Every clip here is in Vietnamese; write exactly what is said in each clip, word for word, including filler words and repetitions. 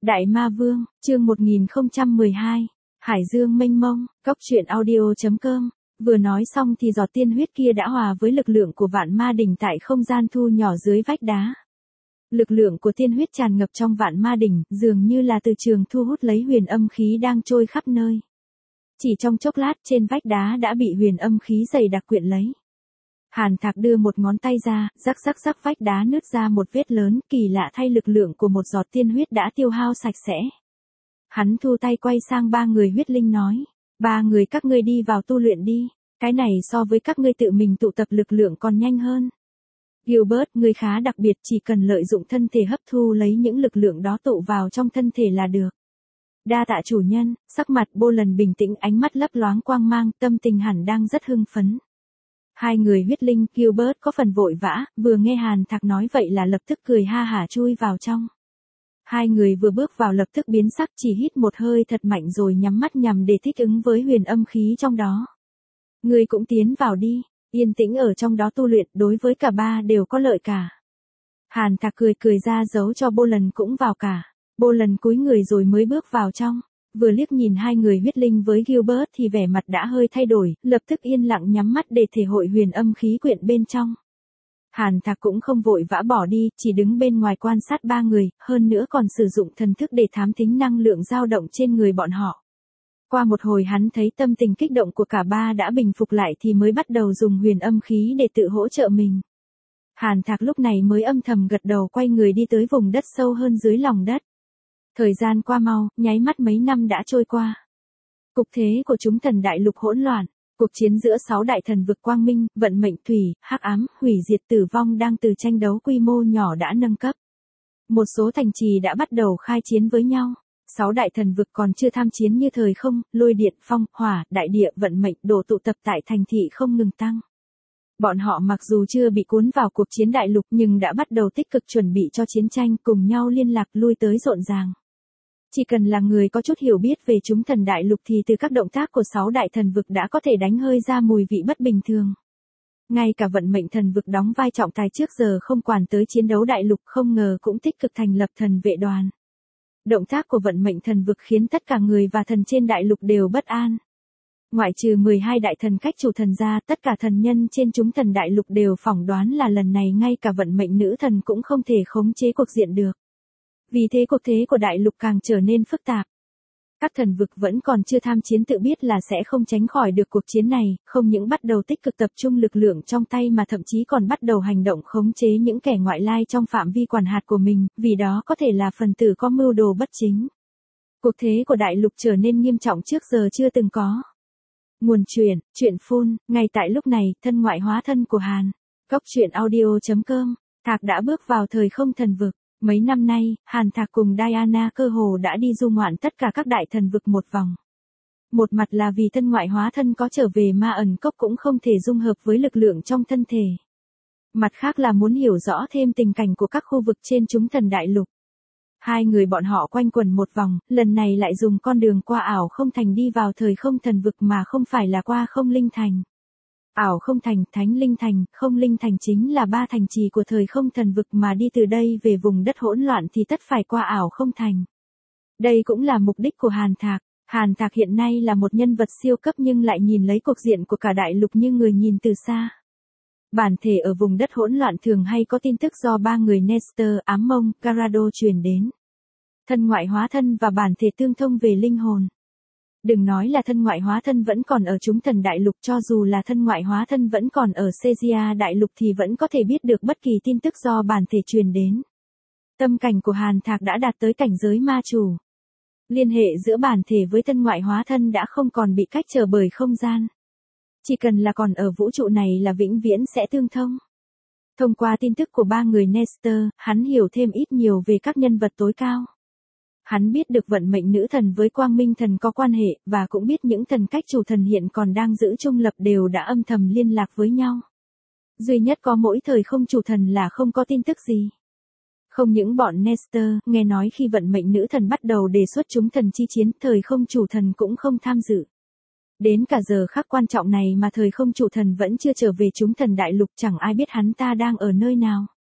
Đại Ma Vương, chương một nghìn không trăm mười hai, Hải Dương mênh mông, cốc truyện audio chấm com. Vừa nói xong thì giọt tiên huyết kia đã hòa với lực lượng của vạn ma đỉnh tại không gian thu nhỏ dưới vách đá. Lực lượng của tiên huyết tràn ngập trong vạn ma đỉnh, dường như là từ trường thu hút lấy huyền âm khí đang trôi khắp nơi. Chỉ trong chốc lát trên vách đá đã bị huyền âm khí dày đặc quyện lấy. Hàn Thạc đưa một ngón tay ra, rắc rắc rắc vách đá nứt ra một vết lớn, kỳ lạ thay lực lượng của một giọt tiên huyết đã tiêu hao sạch sẽ. Hắn thu tay quay sang ba người huyết linh nói, ba người các ngươi đi vào tu luyện đi, cái này so với các ngươi tự mình tụ tập lực lượng còn nhanh hơn. Gilbert, ngươi khá đặc biệt, chỉ cần lợi dụng thân thể hấp thu lấy những lực lượng đó tụ vào trong thân thể là được. Đa tạ chủ nhân, sắc mặt Bolan bình tĩnh, ánh mắt lấp loáng quang mang, tâm tình hẳn đang rất hưng phấn. Hai người huyết linh, Gilbert có phần vội vã, vừa nghe Hàn Thạc nói vậy là lập tức cười ha hả chui vào trong. Hai người vừa bước vào lập tức biến sắc, chỉ hít một hơi thật mạnh rồi nhắm mắt nhằm để thích ứng với huyền âm khí trong đó. Ngươi cũng tiến vào đi, yên tĩnh ở trong đó tu luyện, đối với cả ba đều có lợi cả. Hàn Thạc cười cười ra dấu cho Bolan cũng vào cả. Bolan cúi người rồi mới bước vào trong. Vừa liếc nhìn hai người huyết linh với Gilbert thì vẻ mặt đã hơi thay đổi, lập tức yên lặng nhắm mắt để thể hội huyền âm khí quyện bên trong. Hàn Thạc cũng không vội vã bỏ đi, chỉ đứng bên ngoài quan sát ba người, hơn nữa còn sử dụng thần thức để thám thính năng lượng dao động trên người bọn họ. Qua một hồi hắn thấy tâm tình kích động của cả ba đã bình phục lại thì mới bắt đầu dùng huyền âm khí để tự hỗ trợ mình. Hàn Thạc lúc này mới âm thầm gật đầu quay người đi tới vùng đất sâu hơn dưới lòng đất. Thời gian qua mau, nháy mắt mấy năm đã trôi qua. Cục thế của chúng thần đại lục hỗn loạn, cuộc chiến giữa sáu đại thần vực quang minh, vận mệnh thủy, hắc ám, hủy diệt tử vong đang từ tranh đấu quy mô nhỏ đã nâng cấp. Một số thành trì đã bắt đầu khai chiến với nhau. Sáu đại thần vực còn chưa tham chiến như thời không, lôi điện, phong, hỏa, đại địa, vận mệnh đổ tụ tập tại thành thị không ngừng tăng. Bọn họ mặc dù chưa bị cuốn vào cuộc chiến đại lục nhưng đã bắt đầu tích cực chuẩn bị cho chiến tranh, cùng nhau liên lạc lui tới rộn ràng. Chỉ cần là người có chút hiểu biết về chúng thần đại lục thì từ các động tác của sáu đại thần vực đã có thể đánh hơi ra mùi vị bất bình thường. Ngay cả vận mệnh thần vực đóng vai trọng tài trước giờ không quản tới chiến đấu đại lục không ngờ cũng tích cực thành lập thần vệ đoàn. Động tác của vận mệnh thần vực khiến tất cả người và thần trên đại lục đều bất an. Ngoại trừ mười hai đại thần cách chủ thần ra, tất cả thần nhân trên chúng thần đại lục đều phỏng đoán là lần này ngay cả vận mệnh nữ thần cũng không thể khống chế cuộc diện được. Vì thế cuộc thế của đại lục càng trở nên phức tạp. Các thần vực vẫn còn chưa tham chiến tự biết là sẽ không tránh khỏi được cuộc chiến này, không những bắt đầu tích cực tập trung lực lượng trong tay mà thậm chí còn bắt đầu hành động khống chế những kẻ ngoại lai trong phạm vi quản hạt của mình, vì đó có thể là phần tử có mưu đồ bất chính. Cuộc thế của đại lục trở nên nghiêm trọng trước giờ chưa từng có. Nguồn truyện, truyện phun, ngay tại lúc này, thân ngoại hóa thân của Hàn. Cốc truyện audio chấm com, Thạc đã bước vào thời không thần vực. Mấy năm nay, Hàn Thạc cùng Diana cơ hồ đã đi du ngoạn tất cả các đại thần vực một vòng. Một mặt là vì thân ngoại hóa thân có trở về ma ẩn cốc cũng không thể dung hợp với lực lượng trong thân thể. Mặt khác là muốn hiểu rõ thêm tình cảnh của các khu vực trên chúng thần đại lục. Hai người bọn họ quanh quẩn một vòng, lần này lại dùng con đường qua ảo không thành đi vào thời không thần vực mà không phải là qua không linh thành. Ảo không thành, thánh linh thành, không linh thành chính là ba thành trì của thời không thần vực mà đi từ đây về vùng đất hỗn loạn thì tất phải qua ảo không thành. Đây cũng là mục đích của Hàn Thạc. Hàn Thạc hiện nay là một nhân vật siêu cấp nhưng lại nhìn lấy cuộc diện của cả đại lục như người nhìn từ xa. Bản thể ở vùng đất hỗn loạn thường hay có tin tức do ba người Nestor, Ám Mông, Garado truyền đến. Thân ngoại hóa thân và bản thể tương thông về linh hồn. Đừng nói là thân ngoại hóa thân vẫn còn ở chúng thần đại lục, cho dù là thân ngoại hóa thân vẫn còn ở Caesarea đại lục thì vẫn có thể biết được bất kỳ tin tức do bản thể truyền đến. Tâm cảnh của Hàn Thạc đã đạt tới cảnh giới ma chủ. Liên hệ giữa bản thể với thân ngoại hóa thân đã không còn bị cách trở bởi không gian. Chỉ cần là còn ở vũ trụ này là vĩnh viễn sẽ tương thông. Thông qua tin tức của ba người Nestor, hắn hiểu thêm ít nhiều về các nhân vật tối cao. Hắn biết được vận mệnh nữ thần với quang minh thần có quan hệ, và cũng biết những thần cách chủ thần hiện còn đang giữ trung lập đều đã âm thầm liên lạc với nhau. Duy nhất có mỗi thời không chủ thần là không có tin tức gì. Không những bọn Nestor, nghe nói khi vận mệnh nữ thần bắt đầu đề xuất chúng thần chi chiến, thời không chủ thần cũng không tham dự. Đến cả giờ khắc quan trọng này mà thời không chủ thần vẫn chưa trở về chúng thần đại lục, chẳng ai biết hắn ta đang ở nơi nào.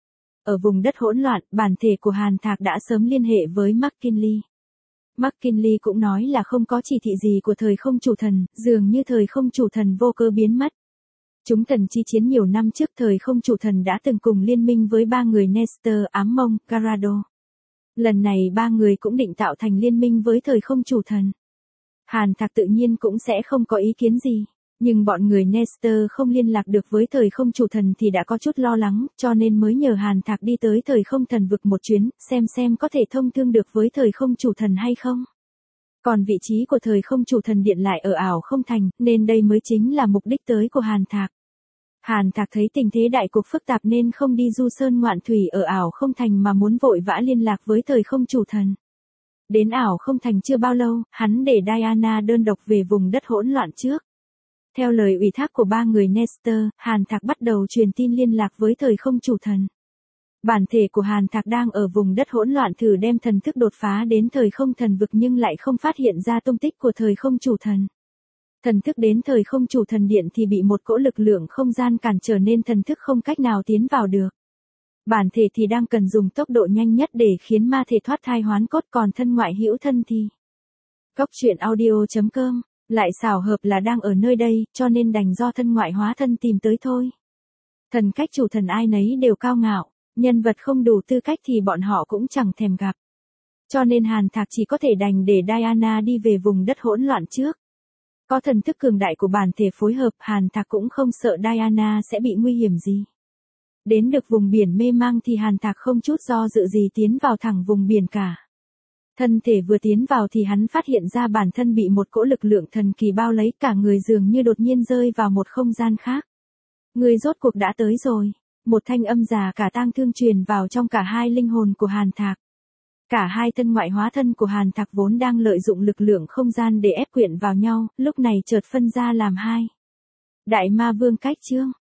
Ở vùng đất hỗn loạn, bản thể của Hàn Thạc đã sớm liên hệ với McKinley. McKinley cũng nói là không có chỉ thị gì của thời không chủ thần, dường như thời không chủ thần vô cơ biến mất. Chúng thần chi chiến nhiều năm trước thời không chủ thần đã từng cùng liên minh với ba người Nestor, Ám Mông, Garado. Lần này ba người cũng định tạo thành liên minh với thời không chủ thần. Hàn Thạc tự nhiên cũng sẽ không có ý kiến gì. Nhưng bọn người Nestor không liên lạc được với thời không chủ thần thì đã có chút lo lắng, cho nên mới nhờ Hàn Thạc đi tới thời không thần vực một chuyến, xem xem có thể thông thương được với thời không chủ thần hay không. Còn vị trí của thời không chủ thần điện lại ở ảo không thành, nên đây mới chính là mục đích tới của Hàn Thạc. Hàn Thạc thấy tình thế đại cục phức tạp nên không đi du sơn ngoạn thủy ở ảo không thành mà muốn vội vã liên lạc với thời không chủ thần. Đến ảo không thành chưa bao lâu, hắn để Diana đơn độc về vùng đất hỗn loạn trước. Theo lời ủy thác của ba người Nestor, Hàn Thạc bắt đầu truyền tin liên lạc với thời không chủ thần. Bản thể của Hàn Thạc đang ở vùng đất hỗn loạn thử đem thần thức đột phá đến thời không thần vực nhưng lại không phát hiện ra tung tích của thời không chủ thần. Thần thức đến thời không chủ thần điện thì bị một cỗ lực lượng không gian cản trở nên thần thức không cách nào tiến vào được. Bản thể thì đang cần dùng tốc độ nhanh nhất để khiến ma thể thoát thai hoán cốt, còn thân ngoại hữu thân thì. Cốc truyện audio chấm com lại xảo hợp là đang ở nơi đây, cho nên đành do thân ngoại hóa thân tìm tới thôi. Thần cách chủ thần ai nấy đều cao ngạo, nhân vật không đủ tư cách thì bọn họ cũng chẳng thèm gặp. Cho nên Hàn Thạc chỉ có thể đành để Diana đi về vùng đất hỗn loạn trước. Có thần thức cường đại của bản thể phối hợp, Hàn Thạc cũng không sợ Diana sẽ bị nguy hiểm gì. Đến được vùng biển mê mang thì Hàn Thạc không chút do dự gì tiến vào thẳng vùng biển cả. Thân thể vừa tiến vào thì hắn phát hiện ra bản thân bị một cỗ lực lượng thần kỳ bao lấy, cả người dường như đột nhiên rơi vào một không gian khác. Người rốt cuộc đã tới rồi. Một thanh âm già cả tang thương truyền vào trong cả hai linh hồn của Hàn Thạc. Cả hai thân ngoại hóa thân của Hàn Thạc vốn đang lợi dụng lực lượng không gian để ép quyện vào nhau, lúc này chợt phân ra làm hai. Đại ma vương cách chương.